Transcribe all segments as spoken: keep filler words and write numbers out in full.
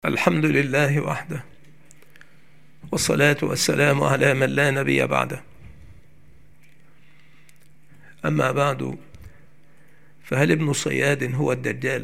الحمد لله وحده، والصلاة والسلام على من لا نبي بعده. أما بعد، فهل ابن صياد هو الدجال؟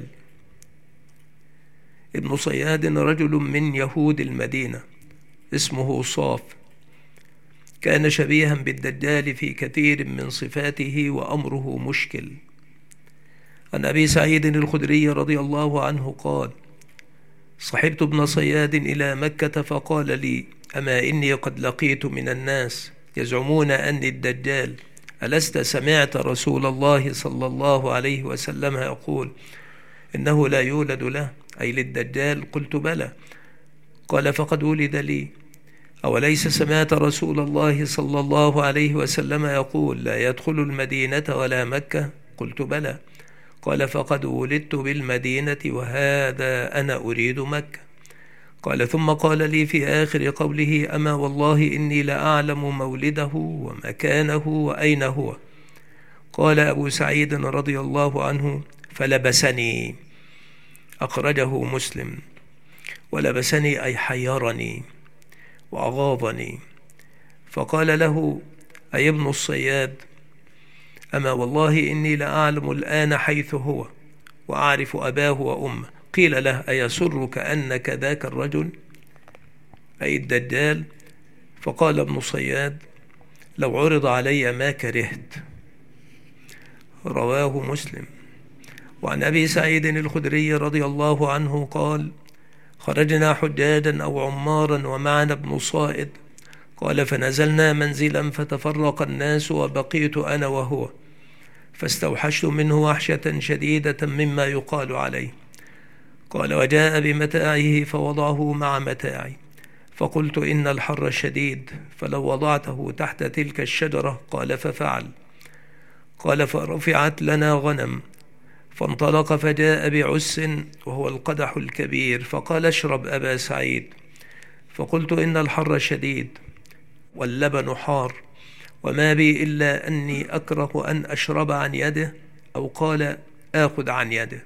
ابن صياد رجل من يهود المدينة اسمه صاف، كان شبيها بالدجال في كثير من صفاته وأمره مشكل. عن أبي سعيد الخدري رضي الله عنه قال: صحبت ابن صياد إلى مكة فقال لي: أما إني قد لقيت من الناس يزعمون أني الدجال، ألست سمعت رسول الله صلى الله عليه وسلم يقول إنه لا يولد له، أي للدجال؟ قلت: بلى. قال: فقد ولد لي. أوليس سمعت رسول الله صلى الله عليه وسلم يقول لا يدخل المدينة ولا مكة؟ قلت: بلى. قال: فقد ولدت بالمدينة وهذا أنا أريد مكة. قال: ثم قال لي في آخر قوله: أما والله إني لأعلم مولده ومكانه وأين هو. قال أبو سعيد رضي الله عنه: فلبسني. أخرجه مسلم. ولبسني أي حيرني وأغاظني. فقال له: أي ابن الصياد، أما والله إني لأعلم الآن حيث هو وأعرف أباه وأمه. قيل له: أيسرك أنك ذاك الرجل، أي الدجال؟ فقال ابن صياد: لو عرض علي ما كرهت. رواه مسلم. وعن أبي سعيد الخدري رضي الله عنه قال: خرجنا حجاجا أو عمارا ومعنا ابن صائد. قال: فنزلنا منزلا فتفرق الناس وبقيت أنا وهو، فاستوحشت منه وحشة شديدة مما يقال عليه. قال: وجاء بمتاعه فوضعه مع متاعي، فقلت: إن الحر شديد، فلو وضعته تحت تلك الشجرة. قال: ففعل. قال: فرفعت لنا غنم، فانطلق فجاء بعس وهو القدح الكبير، فقال: اشرب أبا سعيد. فقلت: إن الحر شديد واللبن حار، وما بي إلا أني أكره أن أشرب عن يده، أو قال: آخذ عن يده.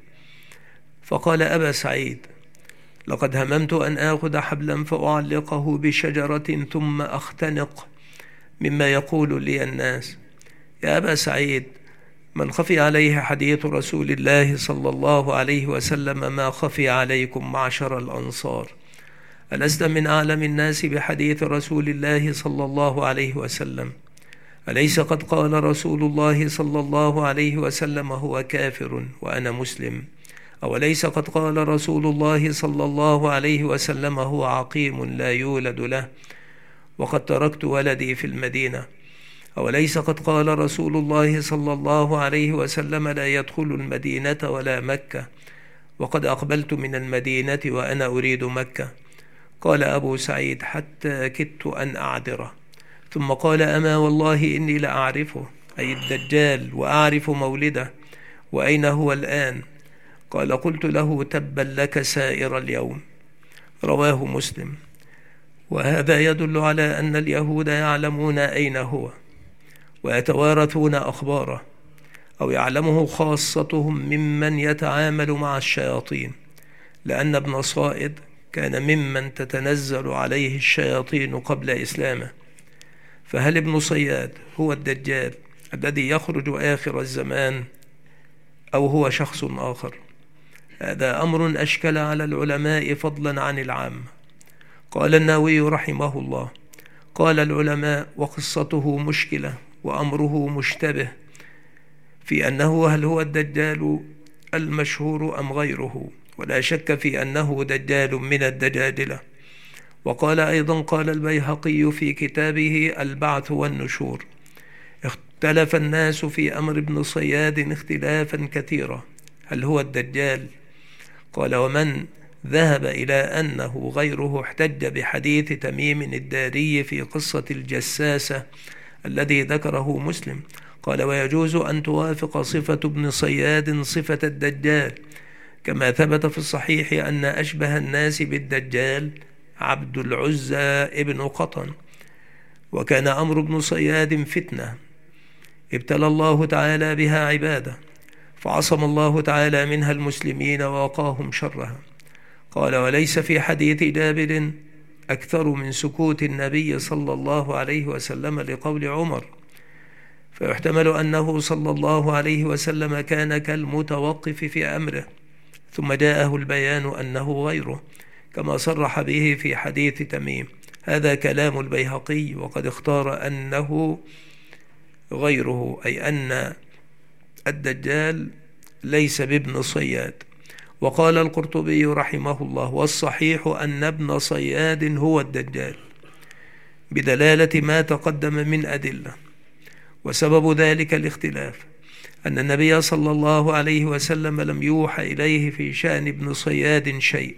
فقال أبا سعيد: لقد هممت أن آخذ حبلا فأعلقه بشجرة ثم أختنق مما يقول لي الناس. يا أبا سعيد، من خفي عليه حديث رسول الله صلى الله عليه وسلم ما خفي عليكم معشر الأنصار. ألست من أعلم الناس بحديث رسول الله صلى الله عليه وسلم؟ أليس قد قال رسول الله صلى الله عليه وسلم: هو كافر وأنا مسلم؟ أوليس قد قال رسول الله صلى الله عليه وسلم: هو عقيم لا يولد له، وقد تركت ولدي في المدينة؟ أوليس قد قال رسول الله صلى الله عليه وسلم: لا يدخل المدينة ولا مكة، وقد أقبلت من المدينة وأنا أريد مكة؟ قال أبو سعيد: حتى كدت أن أعذره. ثم قال: أما والله إني لأعرفه، أي الدجال، وأعرف مولده وأين هو الآن. قال: قلت له: تبا لك سائر اليوم. رواه مسلم. وهذا يدل على أن اليهود يعلمون أين هو ويتوارثون أخباره، أو يعلمه خاصتهم ممن يتعامل مع الشياطين، لأن ابن صائد كان ممن تتنزل عليه الشياطين قبل إسلامه. فهل ابن صياد هو الدجال الذي يخرج آخر الزمان، أو هو شخص آخر؟ هذا أمر أشكل على العلماء فضلا عن العامة. قال النووي رحمه الله: قال العلماء: وقصته مشكلة وأمره مشتبه في أنه هل هو الدجال المشهور أم غيره، ولا شك في أنه دجال من الدجاجلة. وقال أيضا: قال البيهقي في كتابه البعث والنشور: اختلف الناس في أمر ابن صياد اختلافا كثيرا، هل هو الدجال؟ قال: ومن ذهب إلى أنه غيره احتج بحديث تميم الداري في قصة الجساسة الذي ذكره مسلم. قال: ويجوز أن توافق صفة ابن صياد صفة الدجال، كما ثبت في الصحيح أن أشبه الناس بالدجال عبد العزى ابن قطن. وكان أمر ابن صياد فتنة ابتلى الله تعالى بها عباده، فعصم الله تعالى منها المسلمين ووقاهم شرها. قال: وليس في حديث جابر أكثر من سكوت النبي صلى الله عليه وسلم لقول عمر، فيحتمل أنه صلى الله عليه وسلم كان كالمتوقف في أمره، ثم جاءه البيان أنه غيره، كما صرح به في حديث تميم. هذا كلام البيهقي، وقد اختار أنه غيره، أي أن الدجال ليس بابن صياد. وقال القرطبي رحمه الله: والصحيح أن ابن صياد هو الدجال، بدلالة ما تقدم من أدلة. وسبب ذلك الاختلاف أن النبي صلى الله عليه وسلم لم يوحى إليه في شأن ابن صياد شيء،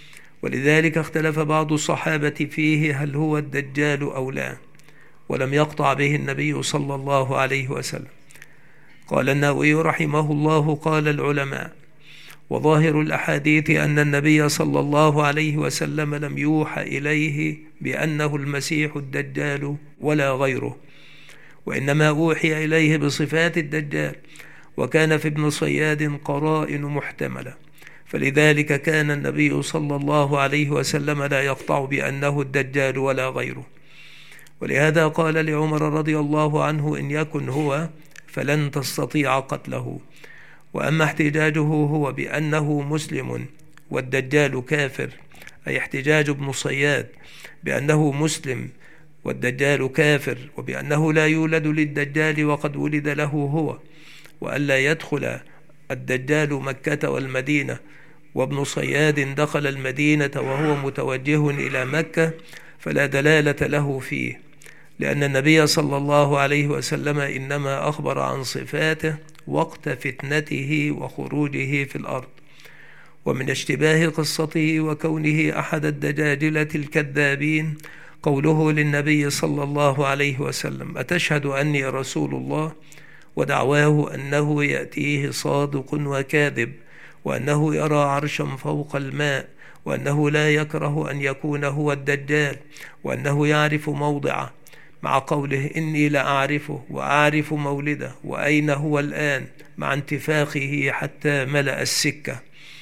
ولذلك اختلف بعض الصحابة فيه هل هو الدجال أو لا، ولم يقطع به النبي صلى الله عليه وسلم. قال النووي رحمه الله: قال العلماء: وظاهر الأحاديث أن النبي صلى الله عليه وسلم لم يوحى إليه بأنه المسيح الدجال ولا غيره، وإنما أوحي إليه بصفات الدجال، وكان في ابن صياد قرائن محتملة، فلذلك كان النبي صلى الله عليه وسلم لا يقطع بأنه الدجال ولا غيره. ولهذا قال لعمر رضي الله عنه: إن يكن هو فلن تستطيع قتله. وأما احتجاجه هو بأنه مسلم والدجال كافر، أي احتجاج ابن صياد بأنه مسلم والدجال كافر، وبأنه لا يولد للدجال وقد ولد له هو، وألا يدخل الدجال مكة والمدينة، وابن صياد دخل المدينة وهو متوجه إلى مكة، فلا دلالة له فيه، لأن النبي صلى الله عليه وسلم إنما أخبر عن صفاته وقت فتنته وخروجه في الأرض. ومن اشتباه قصته وكونه أحد الدجاجلة الكذابين قوله للنبي صلى الله عليه وسلم: أتشهد أني رسول الله؟ ودعواه أنه يأتيه صادق وكاذب، وأنه يرى عرشا فوق الماء، وأنه لا يكره أن يكون هو الدجال، وأنه يعرف موضعه، مع قوله: إني لأعرفه وأعرف مولده وأين هو الآن، مع انتفاخه حتى ملأ السكة.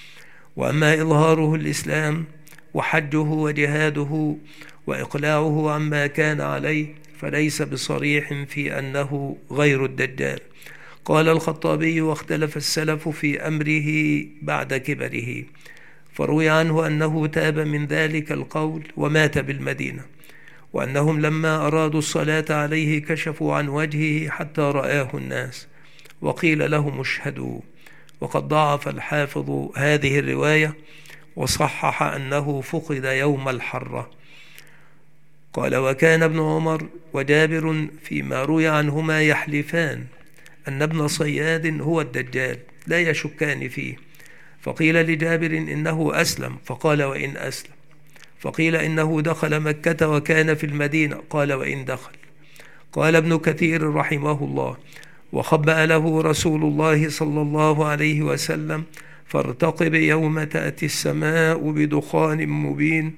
وأما إظهاره الإسلام وحجه وجهاده وإقلاعه عما كان عليه فليس بصريح في أنه غير الدجال. قال الخطابي: واختلف السلف في أمره بعد كبره، فروي عنه أنه تاب من ذلك القول ومات بالمدينة، وأنهم لما أرادوا الصلاة عليه كشفوا عن وجهه حتى رآه الناس، وقيل لهم اشهدوا. وقد ضعف الحافظ هذه الرواية وصحح أنه فقد يوم الحرة. قال: وكان ابن عمر وجابر فيما روي عنهما يحلفان أن ابن صياد هو الدجال، لا يشكان فيه. فقيل لجابر إنه أسلم، فقال: وإن أسلم. فقيل إنه دخل مكة وكان في المدينة، قال: وإن دخل. قال ابن كثير رحمه الله: وخبأ له رسول الله صلى الله عليه وسلم: فارتقب يوم تأتي السماء بدخان مبين.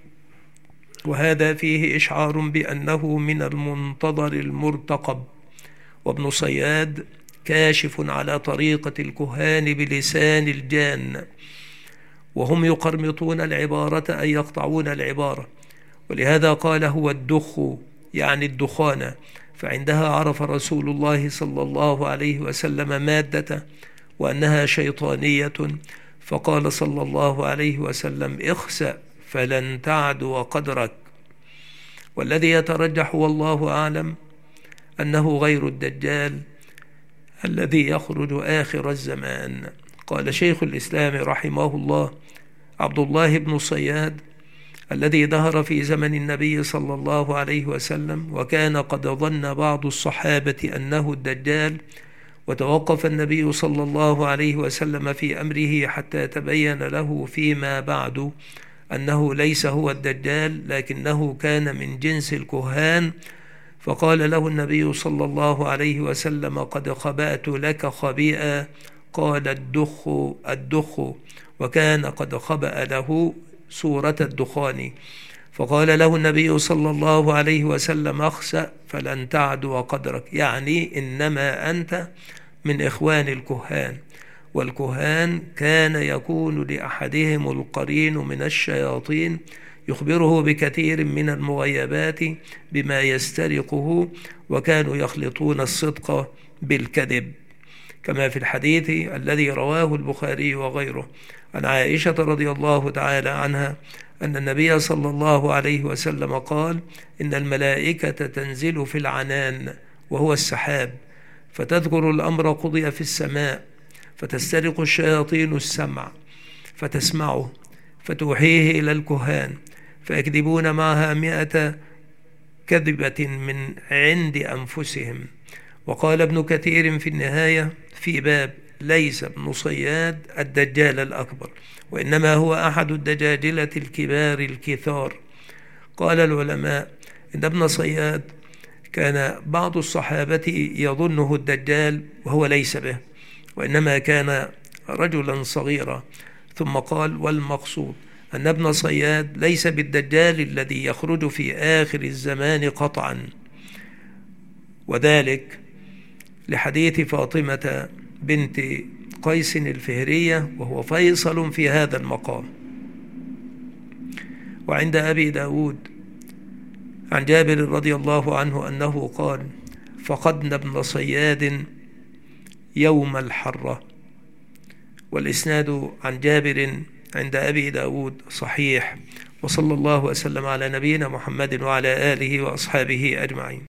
وهذا فيه إشعار بأنه من المنتظر المرتقب. وابن صياد كاشف على طريقة الكهان بلسان الجان، وهم يقرمطون العبارة أي يقطعون العبارة، ولهذا قال: هو الدخ، يعني الدخان. فعندها عرف رسول الله صلى الله عليه وسلم مادته وأنها شيطانية، فقال صلى الله عليه وسلم: اخسأ فلن تعدو قدرك. والذي يترجح والله أعلم أنه غير الدجال الذي يخرج آخر الزمان. قال شيخ الإسلام رحمه الله: عبد الله بن صياد الذي ظهر في زمن النبي صلى الله عليه وسلم، وكان قد ظن بعض الصحابة أنه الدجال، وتوقف النبي صلى الله عليه وسلم في أمره حتى تبين له فيما بعد أنه ليس هو الدجال، لكنه كان من جنس الكهان. فقال له النبي صلى الله عليه وسلم: قد خبأت لك خبيئا. قال: الدخ الدخ، وكان قد خبأ له صورة الدخان. فقال له النبي صلى الله عليه وسلم: اخسأ فلن تعدو قدرك، يعني إنما أنت من إخوان الكهان. والكهان كان يكون لأحدهم القرين من الشياطين يخبره بكثير من المغيبات بما يسترقه، وكانوا يخلطون الصدق بالكذب، كما في الحديث الذي رواه البخاري وغيره عن عائشة رضي الله تعالى عنها أن النبي صلى الله عليه وسلم قال: إن الملائكة تنزل في العنان وهو السحاب، فتذكر الأمر قضي في السماء، فتسترق الشياطين السمع فتسمعه، فتوحيه إلى الكهان، فيكذبون معها مئة كذبة من عند أنفسهم. وقال ابن كثير في النهاية في باب: ليس ابن صياد الدجال الأكبر، وإنما هو أحد الدجاجلة الكبار الكثار. قال العلماء إن ابن صياد كان بعض الصحابة يظنه الدجال وهو ليس به، وإنما كان رجلا صغيرا. ثم قال: والمقصود أن ابن صياد ليس بالدجال الذي يخرج في آخر الزمان قطعا، وذلك لحديث فاطمة بنت قيس الفهرية، وهو فيصل في هذا المقام. وعند أبي داود عن جابر رضي الله عنه أنه قال: فقدنا ابن صياد يوم الحرة. والإسناد عن جابر عند أبي داود صحيح. وصلى الله وسلم على نبينا محمد وعلى آله وأصحابه أجمعين.